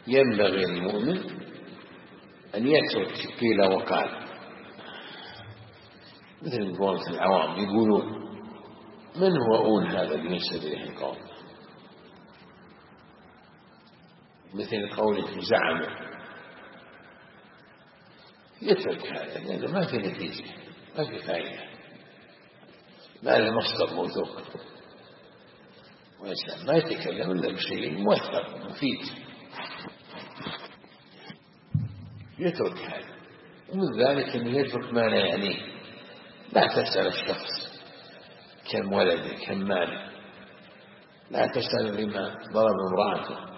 ينبغي المؤمن أن يترك قيل وقال، مثل قولة العوام يقولون من هو أون هذا بالنسبة إليه القوم، مثل قوله زعموا، يترك هذا لأنه ما في نتيجة، ما في فائدة، ما له مصدر موثوق، والإنسان ما يتكلم إلا بشيء موثق مفيد، يترك هذا. ومن ذلك أنه يترك ما لا يعنيه، لا تسأل الشخص كم ولده كم ماله، لا تسأل لما ضرب امرأته،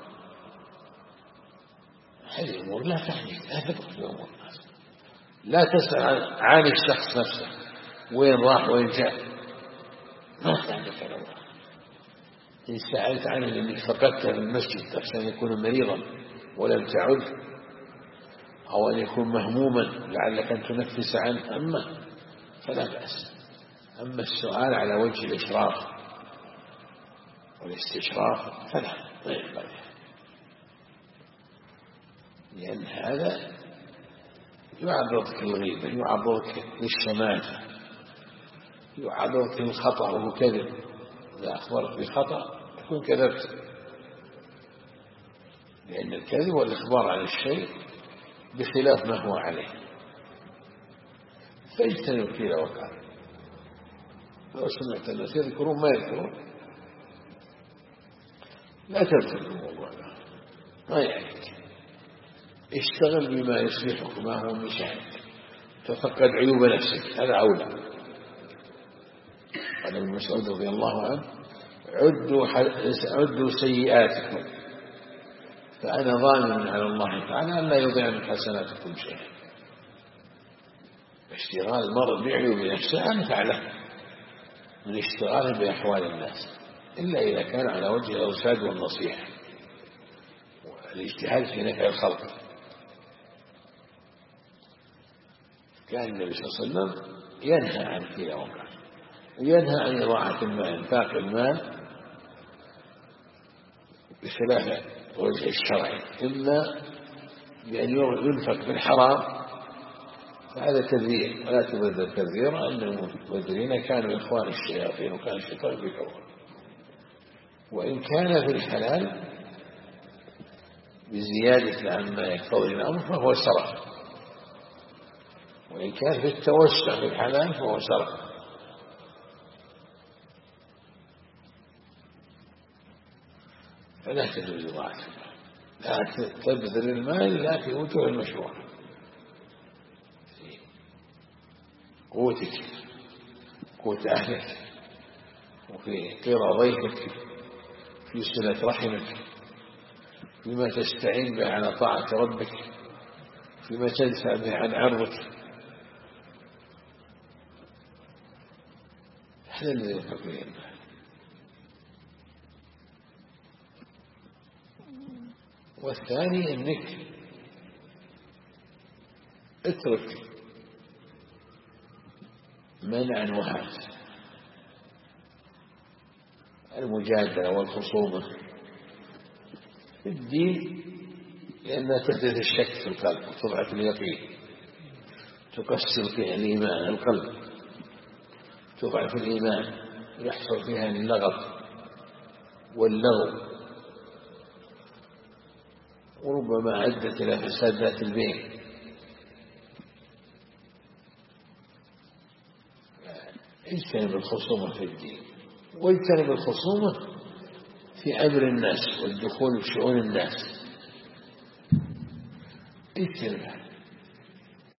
هذه الأمور لا تعني، لا تدخل في أمور الناس. لا تسأل عن الشخص نفسه وين راح وين جاء، ما عندك على الله. إن سألت عنه لأنك فقدته في المسجد عشان يكون مريضا ولم تعد، أو أن يكون مهموما لعلك أن تنفس عنه، أما فلا بأس. أما السؤال على وجه الإشراف والاستشراف فلا، ما ينبغي، لأن هذا يعرضك للغيبة، يعرضك للشماتة، يعرضك للخطأ وهو كذب. إذا أخبرك بخطأ يكون كذبت، لأن الكذب والإخبار عن الشيء بخلاف ما هو عليه. فاجتنب قيل وقال، لو سمعت الناس يذكرون ما يذكرون لا تذكر الموضوع، ما يعنيك، اشتغل بما يصلحك، ما هو من شأنك، تفقد عيوب نفسك، هذا أولى. قال ابن مسعود رضي الله عنه عدوا سيئاتكم فأنا ضامن على الله تعالى أن لا يضيع من حسناتكم شيئا. اشتغال المرء بعيوب نفسه أنفع له من اشتغاله بأحوال الناس، إلا إذا كان على وجه الإرشاد والنصيحة والاجتهاد في نفع الخلق. كان النبي صلى الله عليه وسلم ينهى عن قيل وقال، وينهى عن إضاعة المال، إنفاق المال بخلاف وجه الشرع، إما بأن ينفق بالحرام فهذا تبذير، ولا تبذر تبذيرا، أن المبذرين كانوا إخوان الشياطين وكان الشيطان بكفر. وإن كان في الحلال بزيادة عما يقتضي الأمر فهو سرف، وإن كان في التوسع في الحلال فهو سرف. فلا تجوز إضاعة المال، لا تبذل المال لا في وجوه المشروع، في قوتك قوت أهلك، وفي قرى ضيفك، في صلة رحمك، فيما تستعين به على طاعة ربك، فيما تدفع به عن عرضك. هذا الذي ينفق به المال. والثاني أنك اترك منعا وهات، المجادلة والخصومة في الدين، لأنها تحدث الشك في القلب وتضعف اليقين، تكسر فيها الإيمان القلب، تضعف الإيمان، يحصل فيها اللغط واللغو، وربما عدت إلى فساد ذات البين. اجتنب الخصومة في الدين، واجتنب الخصومة في أمر الناس والدخول في شؤون الناس، اجتنبها.